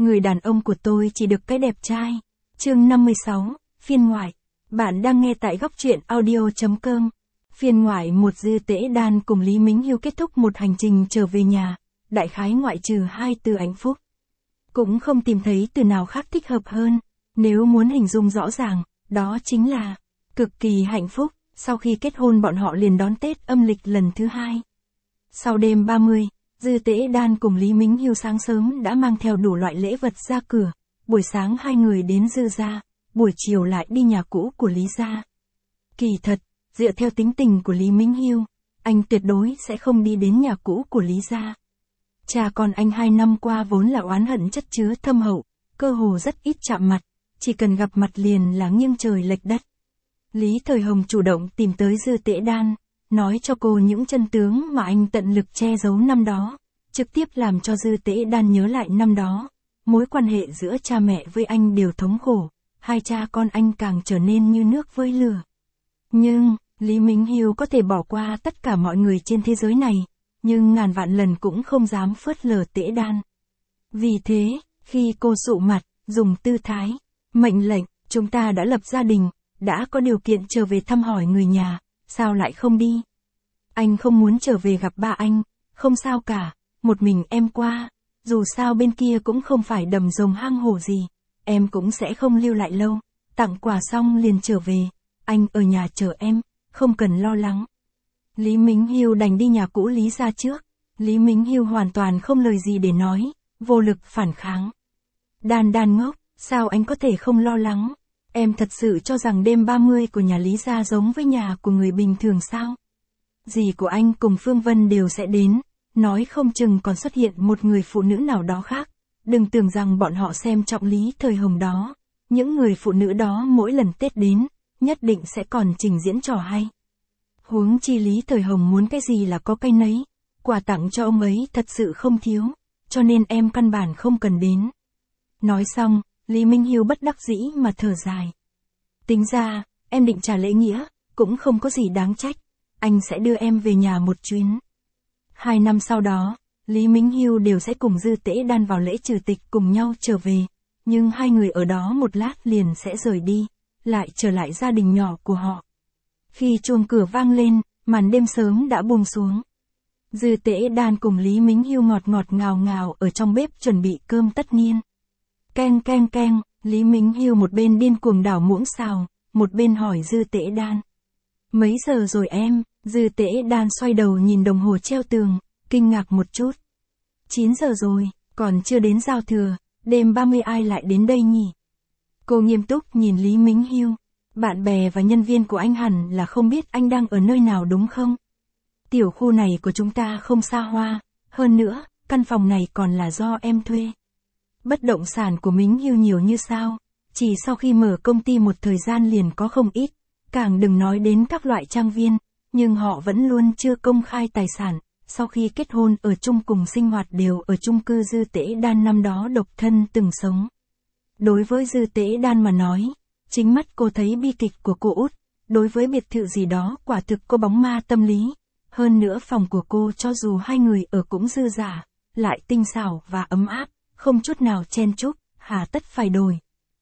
người đàn ông của tôi chỉ được cái đẹp trai. Chương 56, phiên ngoại. Bạn đang nghe tại góc truyện audio.com. Phiên ngoại một Dư Tễ Đan cùng Lý Mính Hiêu kết thúc một hành trình trở về nhà, đại khái ngoại trừ hai từ hạnh phúc. Cũng không tìm thấy từ nào khác thích hợp hơn, nếu muốn hình dung rõ ràng, đó chính là cực kỳ hạnh phúc. Sau khi kết hôn bọn họ liền đón Tết âm lịch lần thứ hai. Sau đêm 30, Dư Tễ Đan cùng Lý Mính Hiêu sáng sớm đã mang theo đủ loại lễ vật ra cửa. Buổi sáng hai người đến Dư gia, buổi chiều lại đi nhà cũ của Lý gia. Kỳ thật, dựa theo tính tình của Lý Mính Hiêu, anh tuyệt đối sẽ không đi đến nhà cũ của Lý gia. Cha con anh 2 năm qua vốn là oán hận chất chứa thâm hậu, cơ hồ rất ít chạm mặt, chỉ cần gặp mặt liền là nghiêng trời lệch đất. Lý Thời Hồng chủ động tìm tới Dư Tễ Đan, nói cho cô những chân tướng mà anh tận lực che giấu năm đó, trực tiếp làm cho Dư Tễ Đan nhớ lại năm đó. Mối quan hệ giữa cha mẹ với anh đều thống khổ, hai cha con anh càng trở nên như nước với lửa. Nhưng, Lý Mính Hiêu có thể bỏ qua tất cả mọi người trên thế giới này, nhưng ngàn vạn lần cũng không dám phớt lờ Tễ Đan. Vì thế, khi cô sụ mặt, dùng tư thái, mệnh lệnh, chúng ta đã lập gia đình, đã có điều kiện trở về thăm hỏi người nhà, sao lại không đi? Anh không muốn trở về gặp ba anh, không sao cả, một mình em qua, dù sao bên kia cũng không phải đầm rồng hang hổ gì, em cũng sẽ không lưu lại lâu, tặng quà xong liền trở về, anh ở nhà chờ em, không cần lo lắng. Lý Mính Hiêu đành đi nhà cũ Lý gia trước, Lý Mính Hiêu hoàn toàn không lời gì để nói, vô lực phản kháng. Đan Đan ngốc, sao anh có thể không lo lắng? Em thật sự cho rằng đêm 30 của nhà Lý gia giống với nhà của người bình thường sao? Dì của anh cùng Phương Vân đều sẽ đến, nói không chừng còn xuất hiện một người phụ nữ nào đó khác. Đừng tưởng rằng bọn họ xem trọng Lý Thời Hồng đó. Những người phụ nữ đó mỗi lần Tết đến, nhất định sẽ còn trình diễn trò hay. Huống chi Lý Thời Hồng muốn cái gì là có cái nấy, quà tặng cho ông ấy thật sự không thiếu, cho nên em căn bản không cần đến. Nói xong, Lý Mính Hiêu bất đắc dĩ mà thở dài. Tính ra, em định trả lễ nghĩa, cũng không có gì đáng trách, anh sẽ đưa em về nhà một chuyến. 2 năm sau đó, Lý Mính Hiêu đều sẽ cùng Dư Tễ Đan vào lễ trừ tịch cùng nhau trở về, nhưng hai người ở đó một lát liền sẽ rời đi, lại trở lại gia đình nhỏ của họ. Khi chuông cửa vang lên, màn đêm sớm đã buông xuống. Dư Tễ Đan cùng Lý Mính Hiêu ngọt ngọt ngào ngào ở trong bếp chuẩn bị cơm tất niên. Keng keng keng, Lý Mính Hiêu một bên điên cuồng đảo muỗng xào, một bên hỏi Dư Tễ Đan. Mấy giờ rồi em? Dư Tễ Đan xoay đầu nhìn đồng hồ treo tường, kinh ngạc một chút. 9 giờ rồi, còn chưa đến giao thừa, đêm 30 ai lại đến đây nhỉ? Cô nghiêm túc nhìn Lý Mính Hiêu. Bạn bè và nhân viên của anh hẳn là không biết anh đang ở nơi nào đúng không? Tiểu khu này của chúng ta không xa hoa, hơn nữa, căn phòng này còn là do em thuê. Bất động sản của Mính Hiêu nhiều như sao, chỉ sau khi mở công ty một thời gian liền có không ít, càng đừng nói đến các loại trang viên, nhưng họ vẫn luôn chưa công khai tài sản, sau khi kết hôn ở chung cùng sinh hoạt đều ở chung cư Dư Tễ Đan năm đó độc thân từng sống. Đối với Dư Tễ Đan mà nói, chính mắt cô thấy bi kịch của cô út, đối với biệt thự gì đó quả thực có bóng ma tâm lý, hơn nữa phòng của cô cho dù hai người ở cũng dư dả, lại tinh xảo và ấm áp, không chút nào chen chúc, hà tất phải đổi.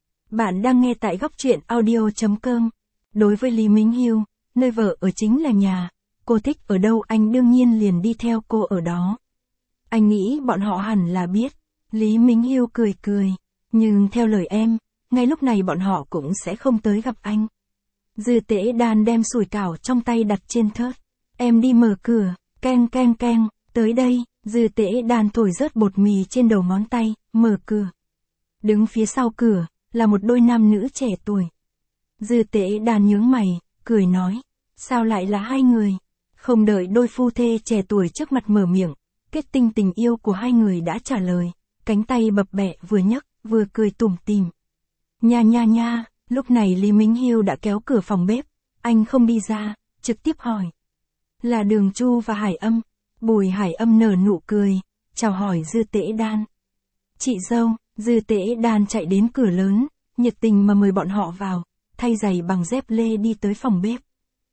Bạn đang nghe tại góc truyện audio.com. Đối với Lý Mính Hiêu, nơi vợ ở chính là nhà, cô thích ở đâu anh đương nhiên liền đi theo cô ở đó. Anh nghĩ bọn họ hẳn là biết. Lý Mính Hiêu cười cười, nhưng theo lời em, ngay lúc này bọn họ cũng sẽ không tới gặp anh. Dư Tễ Đan đem sủi cảo trong tay đặt trên thớt. Em đi mở cửa, keng keng keng, tới đây. Dư Tễ Đan thổi rớt bột mì trên đầu ngón tay, mở cửa. Đứng phía sau cửa, là một đôi nam nữ trẻ tuổi. Dư Tễ Đan nhướng mày, cười nói, sao lại là hai người? Không đợi đôi phu thê trẻ tuổi trước mặt mở miệng, kết tinh tình yêu của hai người đã trả lời, cánh tay bập bẹ vừa nhấc, vừa cười tủm tỉm. Nha nha nha, lúc này Lý Mính Hiêu đã kéo cửa phòng bếp, anh không đi ra, trực tiếp hỏi. Là Đường Chu và Hải Âm. Bùi Hải Âm nở nụ cười, chào hỏi Dư Tễ Đan. Chị dâu, Dư Tễ Đan chạy đến cửa lớn, nhiệt tình mà mời bọn họ vào, thay giày bằng dép lê đi tới phòng bếp.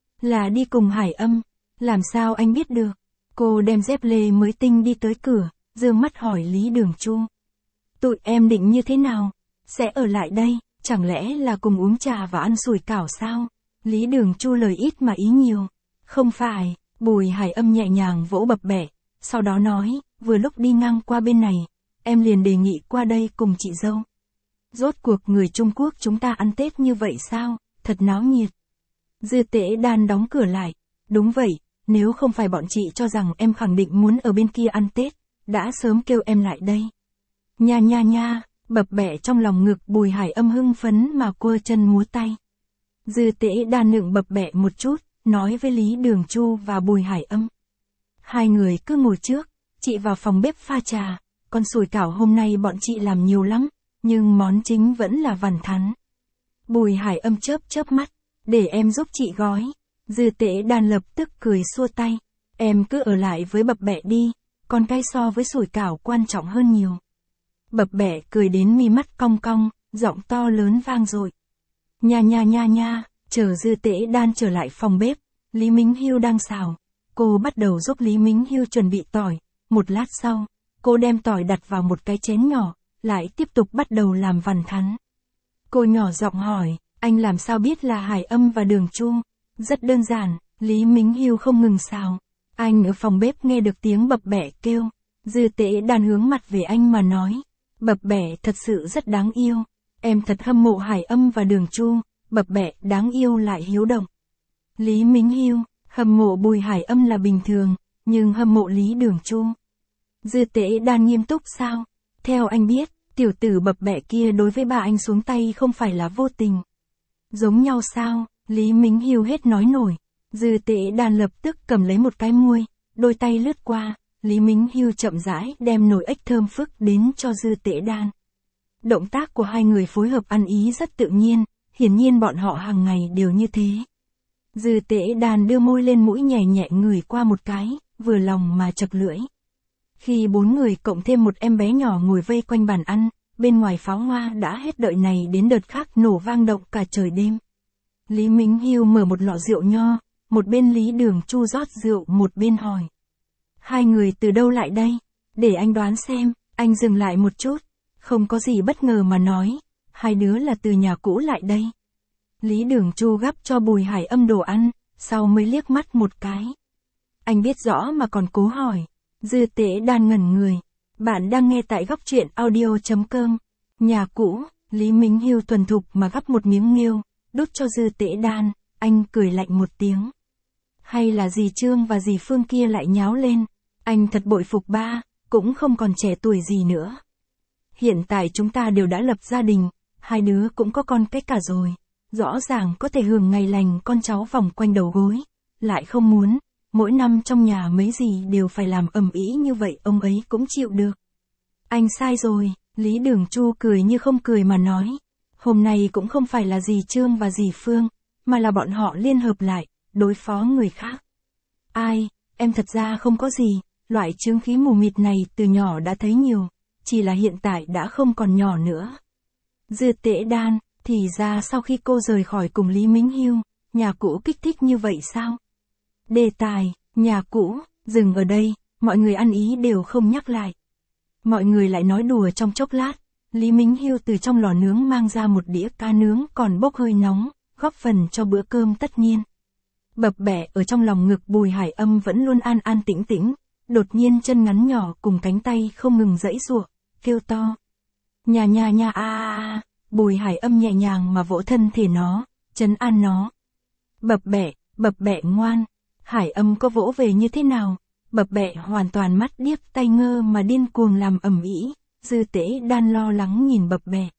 Là đi cùng Hải Âm, làm sao anh biết được? Cô đem dép lê mới tinh đi tới cửa, dương mắt hỏi Lý Đường Chu. Tụi em định như thế nào? Sẽ ở lại đây, chẳng lẽ là cùng uống trà và ăn sủi cảo sao? Lý Đường Chu lời ít mà ý nhiều. Không phải, Bùi Hải Âm nhẹ nhàng vỗ bập bẹ, sau đó nói, vừa lúc đi ngang qua bên này, em liền đề nghị qua đây cùng chị dâu. Rốt cuộc người Trung Quốc chúng ta ăn Tết như vậy sao, thật náo nhiệt. Dư Tễ Đan đóng cửa lại, đúng vậy, nếu không phải bọn chị cho rằng em khẳng định muốn ở bên kia ăn Tết, đã sớm kêu em lại đây. Nha nha nha, bập bẹ trong lòng ngực Bùi Hải Âm hưng phấn mà quơ chân múa tay. Dư Tễ Đan nựng bập bẹ một chút, nói với Lý Đường Chu và Bùi Hải Âm. Hai người cứ ngồi trước, chị vào phòng bếp pha trà, con sủi cảo hôm nay bọn chị làm nhiều lắm, nhưng món chính vẫn là vằn thắn. Bùi Hải Âm chớp chớp mắt, để em giúp chị gói. Dư Tễ Đan lập tức cười xua tay, em cứ ở lại với bập bẹ đi, con cái so với sủi cảo quan trọng hơn nhiều. Bập bẹ cười đến mi mắt cong cong, giọng to lớn vang dội. Nha nha nha nha, chờ Dư Tễ Đan trở lại phòng bếp, Lý Mính Hiêu đang xào. Cô bắt đầu giúp Lý Mính Hiêu chuẩn bị tỏi, một lát sau, cô đem tỏi đặt vào một cái chén nhỏ, lại tiếp tục bắt đầu làm vằn thắn. Cô nhỏ giọng hỏi, anh làm sao biết là Hải Âm và Đường Chu? Rất đơn giản, Lý Mính Hiêu không ngừng xào. Anh ở phòng bếp nghe được tiếng bập bẹ kêu. Dư Tễ Đan hướng mặt về anh mà nói, bập bẹ thật sự rất đáng yêu. Em thật hâm mộ Hải Âm và Đường Chu, bập bẹ đáng yêu lại hiếu động. Lý Mính Hiêu, hâm mộ Bùi Hải Âm là bình thường, nhưng hâm mộ Lý Đường Chu. Dư Tễ Đan nghiêm túc sao? Theo anh biết, tiểu tử bập bẹ kia đối với bà anh xuống tay không phải là vô tình. Giống nhau sao? Lý Mính Hiêu hết nói nổi. Dư Tễ Đan lập tức cầm lấy một cái muôi, đôi tay lướt qua, Lý Mính Hiêu chậm rãi đem nồi ếch thơm phức đến cho Dư Tễ Đan. Động tác của hai người phối hợp ăn ý rất tự nhiên, hiển nhiên bọn họ hàng ngày đều như thế. Dư Tễ Đan đưa môi lên mũi nhẹ nhẹ ngửi qua một cái, vừa lòng mà chật lưỡi. Khi bốn người cộng thêm một em bé nhỏ ngồi vây quanh bàn ăn, bên ngoài pháo hoa đã hết đợi này đến đợt khác nổ vang động cả trời đêm. Lý Mính Hiêu mở một lọ rượu nho, một bên Lý Đường Chu rót rượu một bên hỏi. Hai người từ đâu lại đây? Để anh đoán xem, anh dừng lại một chút, không có gì bất ngờ mà nói, hai đứa là từ nhà cũ lại đây. Lý Đường Chu gắp cho Bùi Hải Âm đồ ăn, sau mới liếc mắt một cái. Anh biết rõ mà còn cố hỏi. Dư Tễ Đan ngẩn người. Bạn đang nghe tại góc truyện audio.com. Nhà cũ, Lý Mính Hiêu thuần thục mà gắp một miếng nghêu, đút cho Dư Tễ Đan, anh cười lạnh một tiếng. Hay là dì Trương và dì Phương kia lại nháo lên, anh thật bội phục ba, cũng không còn trẻ tuổi gì nữa. Hiện tại chúng ta đều đã lập gia đình, hai đứa cũng có con cái cả rồi, rõ ràng có thể hưởng ngày lành con cháu vòng quanh đầu gối, lại không muốn, mỗi năm trong nhà mấy gì đều phải làm ầm ĩ như vậy ông ấy cũng chịu được. Anh sai rồi, Lý Đường Chu cười như không cười mà nói, hôm nay cũng không phải là dì Trương và dì Phương, mà là bọn họ liên hợp lại, đối phó người khác. Ai, em thật ra không có gì, loại chướng khí mù mịt này từ nhỏ đã thấy nhiều, chỉ là hiện tại đã không còn nhỏ nữa. Dư Tễ Đan, thì ra sau khi cô rời khỏi cùng Lý Mính Hiêu, nhà cũ kích thích như vậy sao? Đề tài, nhà cũ, dừng ở đây, mọi người ăn ý đều không nhắc lại. Mọi người lại nói đùa trong chốc lát, Lý Mính Hiêu từ trong lò nướng mang ra một đĩa cá nướng còn bốc hơi nóng, góp phần cho bữa cơm tất niên. Bập bẹ ở trong lòng ngực Bùi Hải Âm vẫn luôn an an tĩnh tĩnh, đột nhiên chân ngắn nhỏ cùng cánh tay không ngừng giãy giụa, kêu to. Nhà nhà nhà a a a, Bùi Hải Âm nhẹ nhàng mà vỗ thân thể nó, trấn an nó. Bập bẹ ngoan. Hải Âm có vỗ về như thế nào? Bập bẹ hoàn toàn mắt điếc tay ngơ mà điên cuồng làm ầm ĩ. Dư Tễ Đan lo lắng nhìn bập bẹ.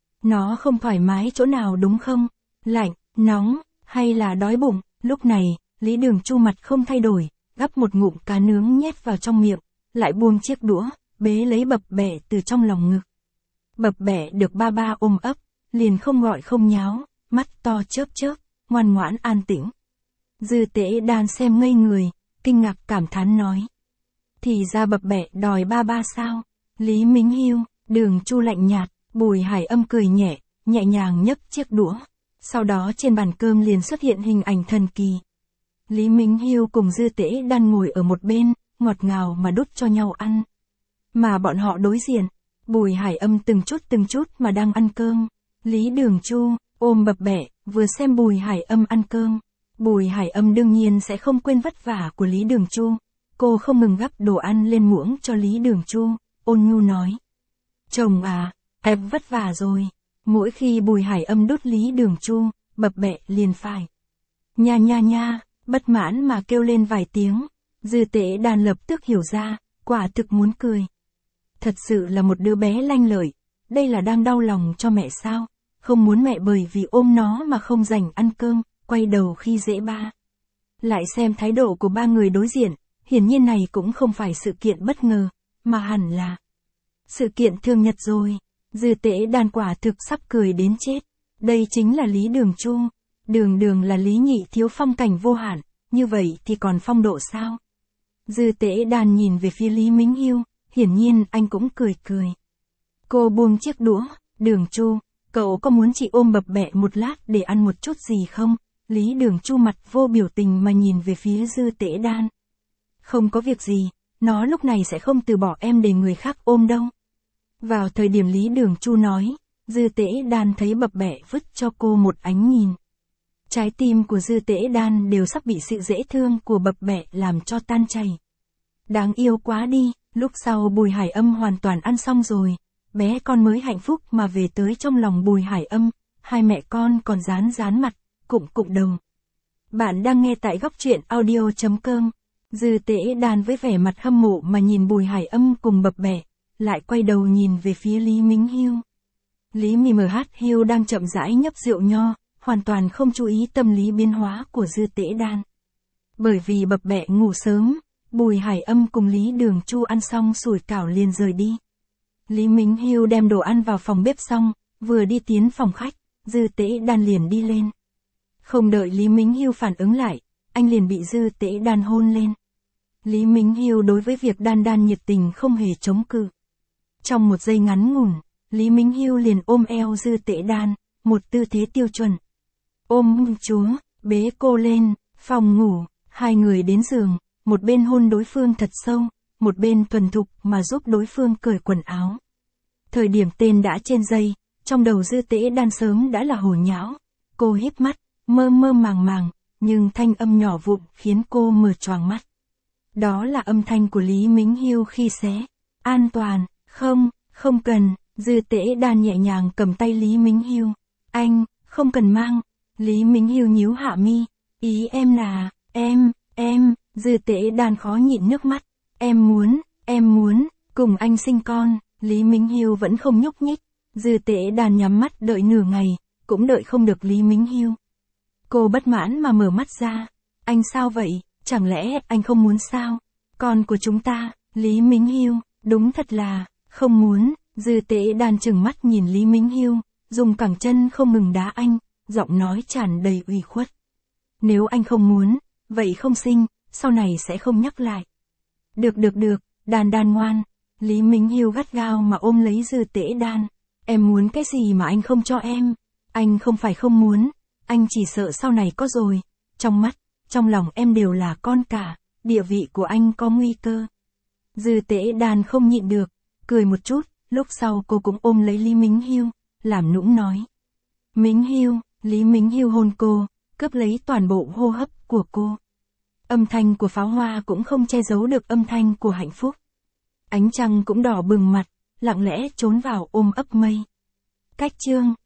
Nó không thoải mái chỗ nào đúng không? Lạnh, nóng, hay là đói bụng? Lúc này, Lý Đường Chu mặt không thay đổi, gắp một ngụm cá nướng nhét vào trong miệng, lại buông chiếc đũa, bế lấy bập bẹ từ trong lòng ngực. Bập bẹ được ba ba ôm ấp, liền không gọi không nháo, mắt to chớp chớp, ngoan ngoãn an tĩnh. Dư Tễ Đan xem ngây người, kinh ngạc cảm thán nói. Thì ra bập bẹ đòi ba ba sao? Lý Mính Hiêu, Đường Chu lạnh nhạt, Bùi Hải Âm cười nhẹ, nhẹ nhàng nhấc chiếc đũa. Sau đó trên bàn cơm liền xuất hiện hình ảnh thần kỳ. Lý Mính Hiêu cùng Dư Tễ Đan ngồi ở một bên, ngọt ngào mà đút cho nhau ăn. Mà bọn họ đối diện, Bùi Hải Âm từng chút mà đang ăn cơm. Lý Đường Chu, ôm bập bẹ, vừa xem Bùi Hải Âm ăn cơm. Bùi Hải Âm đương nhiên sẽ không quên vất vả của Lý Đường Chu. Cô không ngừng gắp đồ ăn lên muỗng cho Lý Đường Chu, ôn nhu nói. Chồng à, em vất vả rồi. Mỗi khi Bùi Hải Âm đút Lý Đường Chu, bập bẹ liền phải. Nha nha nha, bất mãn mà kêu lên vài tiếng. Dư Tế Đan lập tức hiểu ra, quả thực muốn cười. Thật sự là một đứa bé lanh lợi, đây là đang đau lòng cho mẹ sao, không muốn mẹ bởi vì ôm nó mà không dành ăn cơm, quay đầu khi dễ ba. Lại xem thái độ của ba người đối diện, hiển nhiên này cũng không phải sự kiện bất ngờ, mà hẳn là sự kiện thường nhật rồi. Dư Tế Đan quả thực sắp cười đến chết. Đây chính là Lý Đường Chu. Đường là Lý Nhị thiếu phong cảnh vô hạn, như vậy thì còn phong độ sao? Dư Tế Đan nhìn về phía Lý Mính Hiêu, hiển nhiên anh cũng cười cười. Cô buông chiếc đũa, Đường Chu, cậu có muốn chị ôm bập bẹ một lát để ăn một chút gì không? Lý Đường Chu mặt vô biểu tình mà nhìn về phía Dư Tế Đan. Không có việc gì, nó lúc này sẽ không từ bỏ em để người khác ôm đâu. Vào thời điểm Lý Đường Chu nói, Dư Tế Đan thấy bập bẹ vứt cho cô một ánh nhìn. Trái tim của Dư Tế Đan đều sắp bị sự dễ thương của bập bẹ làm cho tan chảy. Đáng yêu quá đi, lúc sau Bùi Hải Âm hoàn toàn ăn xong rồi, bé con mới hạnh phúc mà về tới trong lòng Bùi Hải Âm, hai mẹ con còn dán mặt, cụm đầu. Bạn đang nghe tại góc truyện audio.com. Dư Tế Đan với vẻ mặt hâm mộ mà nhìn Bùi Hải Âm cùng bập bẹ, lại quay đầu nhìn về phía Lý Mính Hiêu. Lý Hiêu đang chậm rãi nhấp rượu nho, hoàn toàn không chú ý tâm lý biến hóa của Dư Tế Đan. Bởi vì bập bẹ ngủ sớm, Bùi Hải Âm cùng Lý Đường Chu ăn xong sủi cảo liền rời đi. Lý Mính Hiêu đem đồ ăn vào phòng bếp xong, vừa đi tiến phòng khách, Dư Tế Đan liền đi lên. Không đợi Lý Mính Hiêu phản ứng lại, anh liền bị Dư Tế Đan hôn lên. Lý Mính Hiêu đối với việc Đan nhiệt tình không hề chống cự. Trong một giây ngắn ngủn, Lý Mính Hiêu liền ôm eo Dư Tế Đan, một tư thế tiêu chuẩn. Ôm chúa, bế cô lên, phòng ngủ, hai người đến giường, một bên hôn đối phương thật sâu, một bên thuần thục mà giúp đối phương cởi quần áo. Thời điểm tên đã trên dây, trong đầu Dư Tế Đan sớm đã là hồ nhão. Cô híp mắt, mơ màng, nhưng thanh âm nhỏ vụn khiến cô mở choàng mắt. Đó là âm thanh của Lý Mính Hiêu khi xé. An toàn, không cần. Dư Tế Đan nhẹ nhàng cầm tay Lý Mính Hiêu. Anh, không cần mang. Lý Mính Hiêu nhíu hạ mi. Ý em là, em. Dư Tế Đan khó nhịn nước mắt. Em muốn, cùng anh sinh con. Lý Mính Hiêu vẫn không nhúc nhích. Dư Tế Đan nhắm mắt đợi nửa ngày, cũng đợi không được Lý Mính Hiêu. Cô bất mãn mà mở mắt ra. Anh sao vậy, chẳng lẽ anh không muốn sao? Con của chúng ta, Lý Mính Hiêu, đúng thật là, không muốn. Dư Tế Đan trừng mắt nhìn Lý Mính Hiêu, dùng cẳng chân không ngừng đá anh, giọng nói tràn đầy ủy khuất. Nếu anh không muốn, vậy không sinh, sau này sẽ không nhắc lại. Được, Đan ngoan. Lý Mính Hiêu gắt gao mà ôm lấy Dư Tế Đan. Em muốn cái gì mà anh không cho em? Anh không phải không muốn, anh chỉ sợ sau này có rồi. Trong mắt, trong lòng em đều là con cả, địa vị của anh có nguy cơ. Dư Tế Đan không nhịn được, cười một chút, lúc sau cô cũng ôm lấy Lý Mính Hiêu, làm nũng nói. Mính Hiêu, Lý Mính Hiêu hôn cô, cướp lấy toàn bộ hô hấp của cô. Âm thanh của pháo hoa cũng không che giấu được âm thanh của hạnh phúc. Ánh trăng cũng đỏ bừng mặt, lặng lẽ trốn vào ôm ấp mây. Cách chương